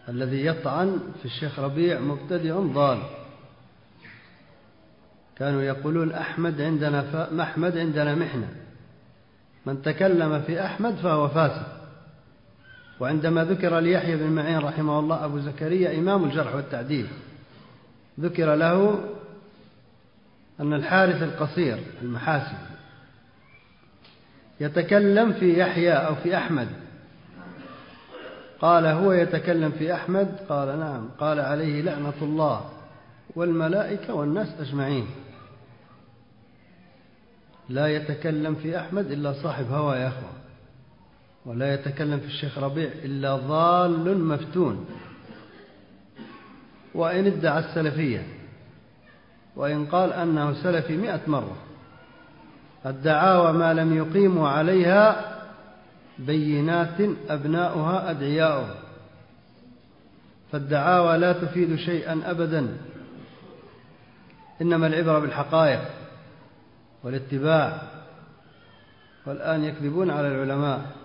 الذي يطعن في الشيخ ربيع مبتدع ضال. كانوا يقولون أحمد عندنا محمد عندنا محنة، من تكلم في أحمد فهو فاسد. وعندما ذكر ليحيى بن معين رحمه الله أبو زكريا إمام الجرح والتعديل، ذكر له أن الحارث القصير المحاسن يتكلم في يحيى أو في أحمد، قال هو يتكلم في أحمد؟ قال نعم. قال عليه لعنة الله والملائكة والناس أجمعين. لا يتكلم في أحمد إلا صاحب هوى يا أخوة، ولا يتكلم في الشيخ ربيع إلا ضال مفتون، وإن ادعى السلفية وإن قال أنه سلفي 100 مرة. الدعاوى ما لم يقيموا عليها بينات أبناؤها أدعياؤه، فالدعاوى لا تفيد شيئا أبدا، إنما العبرة بالحقائق والاتباع. والآن يكذبون على العلماء.